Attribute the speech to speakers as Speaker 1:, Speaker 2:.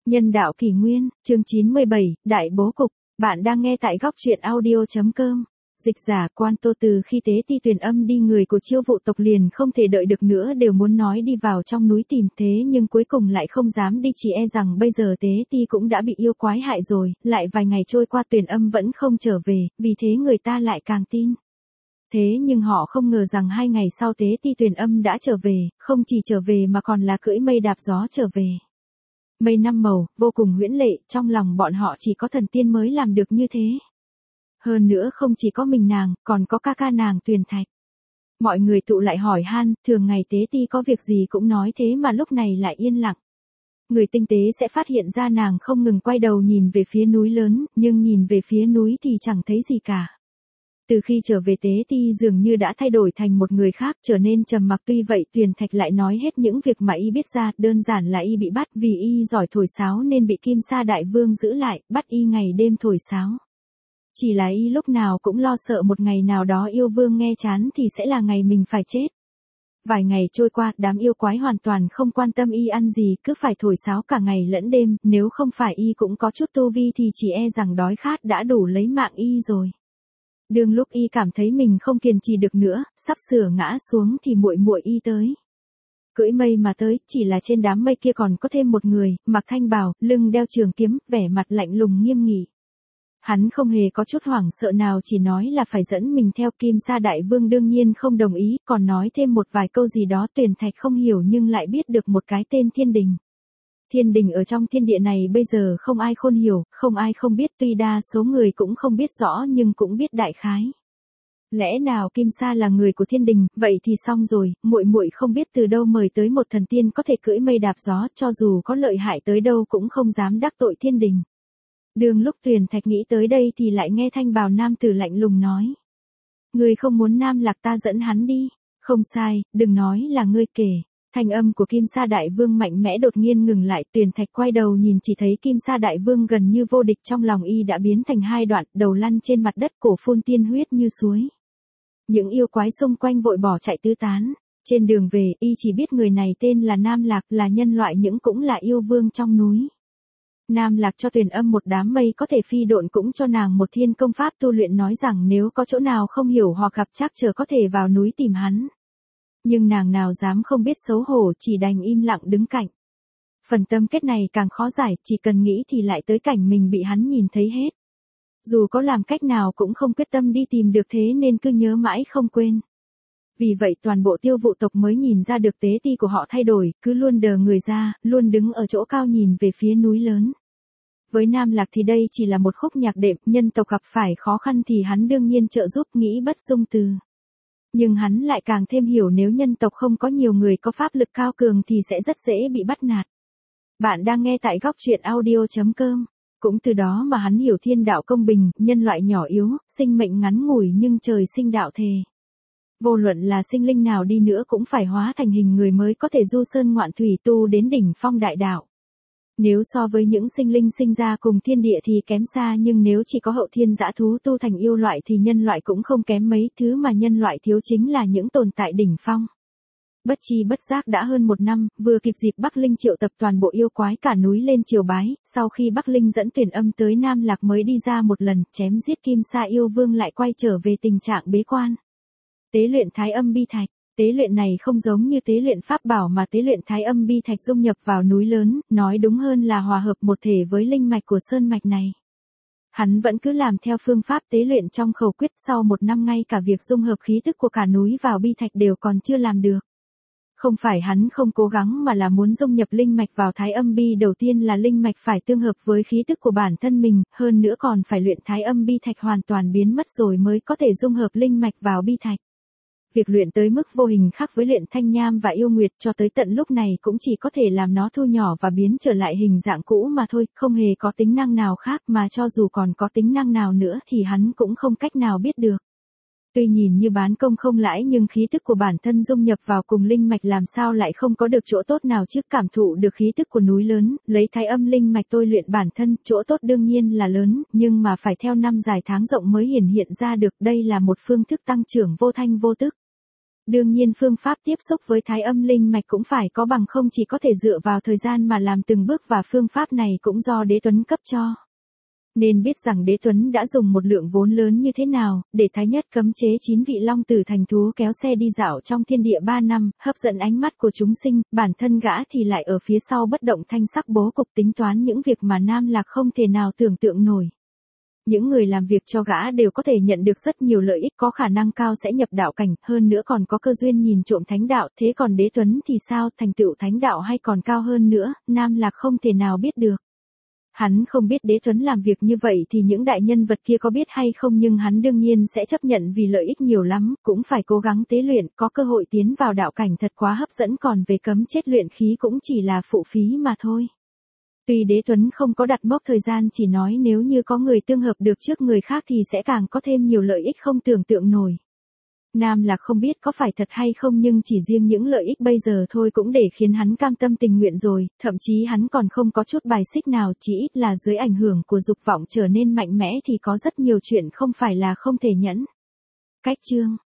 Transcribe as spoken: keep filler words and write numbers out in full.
Speaker 1: Nhân đạo kỷ nguyên, chương chín mươi bảy, Đại bố cục, bạn đang nghe tại góc truyện audio.com. Dịch giả Quan Tô từ khi Tế Ti tuyển âm đi người của Chiêu Vụ tộc liền không thể đợi được nữa đều muốn nói đi vào trong núi tìm thế nhưng cuối cùng lại không dám đi chỉ e rằng bây giờ Tế Ti cũng đã bị yêu quái hại rồi, lại vài ngày trôi qua tuyển âm vẫn không trở về, vì thế người ta lại càng tin. Thế nhưng họ không ngờ rằng hai ngày sau Tế Ti tuyển âm đã trở về, không chỉ trở về mà còn là cưỡi mây đạp gió trở về. Mây năm màu, vô cùng huyễn lệ, trong lòng bọn họ chỉ có thần tiên mới làm được như thế. Hơn nữa không chỉ có mình nàng, còn có ca ca nàng Tuyền Thạch. Mọi người tụ lại hỏi han, thường ngày Tế Ti có việc gì cũng nói thế mà lúc này lại yên lặng. Người tinh tế sẽ phát hiện ra nàng không ngừng quay đầu nhìn về phía núi lớn, nhưng nhìn về phía núi thì chẳng thấy gì cả. Từ khi trở về Tế Ti dường như đã thay đổi thành một người khác, trở nên trầm mặc. Tuy vậy Tuyền Thạch lại nói hết những việc mà y biết ra, đơn giản là y bị bắt vì y giỏi thổi sáo nên bị Kim Sa Đại Vương giữ lại, bắt y ngày đêm thổi sáo. Chỉ là y lúc nào cũng lo sợ một ngày nào đó yêu vương nghe chán thì sẽ là ngày mình phải chết. Vài ngày trôi qua, đám yêu quái hoàn toàn không quan tâm y ăn gì, cứ phải thổi sáo cả ngày lẫn đêm, nếu không phải y cũng có chút tu vi thì chỉ e rằng đói khát đã đủ lấy mạng y rồi. Đương lúc y cảm thấy mình không kiên trì được nữa, sắp sửa ngã xuống thì muội muội y tới. Cưỡi mây mà tới, chỉ là trên đám mây kia còn có thêm một người, mặc thanh bào, lưng đeo trường kiếm, vẻ mặt lạnh lùng nghiêm nghị. Hắn không hề có chút hoảng sợ nào, chỉ nói là phải dẫn mình theo. Kim Sa Đại Vương đương nhiên không đồng ý, còn nói thêm một vài câu gì đó Tuyền Thạch không hiểu nhưng lại biết được một cái tên Thiên Đình. Thiên đình ở trong thiên địa này bây giờ không ai khôn hiểu, không ai không biết, tuy đa số người cũng không biết rõ nhưng cũng biết đại khái. Lẽ nào Kim Sa là người của thiên đình, vậy thì xong rồi, muội muội không biết từ đâu mời tới một thần tiên có thể cưỡi mây đạp gió, cho dù có lợi hại tới đâu cũng không dám đắc tội thiên đình. Đường lúc Tuyền Thạch nghĩ tới đây thì lại nghe thanh bào nam tử lạnh lùng nói. Ngươi không muốn Nam Lạc ta dẫn hắn đi, không sai, đừng nói là ngươi kể. Thanh âm của Kim Sa Đại Vương mạnh mẽ đột nhiên ngừng lại, Tuyền Thạch quay đầu nhìn chỉ thấy Kim Sa Đại Vương gần như vô địch, trong lòng y đã biến thành hai đoạn, đầu lăn trên mặt đất, cổ phun tiên huyết như suối. Những yêu quái xung quanh vội bỏ chạy tứ tán. Trên đường về, y chỉ biết người này tên là Nam Lạc, là nhân loại nhưng cũng là yêu vương trong núi. Nam Lạc cho Tuyền âm một đám mây có thể phi độn, cũng cho nàng một thiên công pháp tu luyện, nói rằng nếu có chỗ nào không hiểu hoặc gặp trắc trở có thể vào núi tìm hắn. Nhưng nàng nào dám không biết xấu hổ, chỉ đành im lặng đứng cạnh. Phần tâm kết này càng khó giải, chỉ cần nghĩ thì lại tới cảnh mình bị hắn nhìn thấy hết. Dù có làm cách nào cũng không quyết tâm đi tìm được, thế nên cứ nhớ mãi không quên. Vì vậy toàn bộ Tiêu Vụ tộc mới nhìn ra được Tế Ti của họ thay đổi, cứ luôn đờ người ra, luôn đứng ở chỗ cao nhìn về phía núi lớn. Với Nam Lạc thì đây chỉ là một khúc nhạc đệm, nhân tộc gặp phải khó khăn thì hắn đương nhiên trợ giúp, nghĩ bất dung từ. Nhưng hắn lại càng thêm hiểu nếu nhân tộc không có nhiều người có pháp lực cao cường thì sẽ rất dễ bị bắt nạt. Bạn đang nghe tại góc truyện audio.com. Cũng từ đó mà hắn hiểu thiên đạo công bình, nhân loại nhỏ yếu, sinh mệnh ngắn ngủi nhưng trời sinh đạo thề. Vô luận là sinh linh nào đi nữa cũng phải hóa thành hình người mới có thể du sơn ngoạn thủy, tu đến đỉnh phong đại đạo. Nếu so với những sinh linh sinh ra cùng thiên địa thì kém xa, nhưng nếu chỉ có hậu thiên dã thú tu thành yêu loại thì nhân loại cũng không kém mấy, thứ mà nhân loại thiếu chính là những tồn tại đỉnh phong. Bất chi bất giác đã hơn một năm, vừa kịp dịp Bắc Linh triệu tập toàn bộ yêu quái cả núi lên triều bái, sau khi Bắc Linh dẫn Tuyền âm tới Nam Lạc mới đi ra một lần, chém giết Kim Sa yêu vương lại quay trở về tình trạng bế quan. Tế luyện Thái Âm Bi Thạch. Tế luyện này không giống như tế luyện pháp bảo mà tế luyện Thái Âm Bi Thạch dung nhập vào núi lớn, nói đúng hơn là hòa hợp một thể với linh mạch của sơn mạch này. Hắn vẫn cứ làm theo phương pháp tế luyện trong khẩu quyết, sau một năm ngay cả việc dung hợp khí tức của cả núi vào bi thạch đều còn chưa làm được. Không phải hắn không cố gắng mà là muốn dung nhập linh mạch vào Thái Âm Bi, đầu tiên là linh mạch phải tương hợp với khí tức của bản thân mình, hơn nữa còn phải luyện Thái Âm Bi Thạch hoàn toàn biến mất rồi mới có thể dung hợp linh mạch vào bi thạch. Việc luyện tới mức vô hình khác với luyện thanh nham và yêu nguyệt, cho tới tận lúc này cũng chỉ có thể làm nó thu nhỏ và biến trở lại hình dạng cũ mà thôi, không hề có tính năng nào khác, mà cho dù còn có tính năng nào nữa thì hắn cũng không cách nào biết được. Tuy nhìn như bán công không lãi nhưng khí tức của bản thân dung nhập vào cùng linh mạch làm sao lại không có được chỗ tốt nào chứ, cảm thụ được khí tức của núi lớn, lấy Thái Âm linh mạch tôi luyện bản thân, chỗ tốt đương nhiên là lớn, nhưng mà phải theo năm dài tháng rộng mới hiển hiện ra được, đây là một phương thức tăng trưởng vô thanh vô tức. Đương nhiên phương pháp tiếp xúc với thái âm linh mạch cũng phải có, bằng không chỉ có thể dựa vào thời gian mà làm từng bước, và phương pháp này cũng do Đế Tuấn cấp cho. Nên biết rằng Đế Tuấn đã dùng một lượng vốn lớn như thế nào, để Thái Nhất cấm chế chín vị long tử thành thú kéo xe đi dạo trong thiên địa ba năm, hấp dẫn ánh mắt của chúng sinh, bản thân gã thì lại ở phía sau bất động thanh sắc bố cục tính toán những việc mà Nam Lạc không thể nào tưởng tượng nổi. Những người làm việc cho gã đều có thể nhận được rất nhiều lợi ích, có khả năng cao sẽ nhập đạo cảnh, hơn nữa còn có cơ duyên nhìn trộm thánh đạo, thế còn Đế Tuấn thì sao, thành tựu thánh đạo hay còn cao hơn nữa, Nam Lạc không thể nào biết được. Hắn không biết Đế Tuấn làm việc như vậy thì những đại nhân vật kia có biết hay không, nhưng hắn đương nhiên sẽ chấp nhận vì lợi ích nhiều lắm, cũng phải cố gắng tế luyện, có cơ hội tiến vào đạo cảnh thật quá hấp dẫn, còn về cấm chết luyện khí cũng chỉ là phụ phí mà thôi. Tuy Đế Tuấn không có đặt mốc thời gian, chỉ nói nếu như có người tương hợp được trước người khác thì sẽ càng có thêm nhiều lợi ích không tưởng tượng nổi. Nam Lạc không biết có phải thật hay không, nhưng chỉ riêng những lợi ích bây giờ thôi cũng để khiến hắn cam tâm tình nguyện rồi, thậm chí hắn còn không có chút bài xích nào, chỉ ít là dưới ảnh hưởng của dục vọng trở nên mạnh mẽ thì có rất nhiều chuyện không phải là không thể nhẫn. Cách chương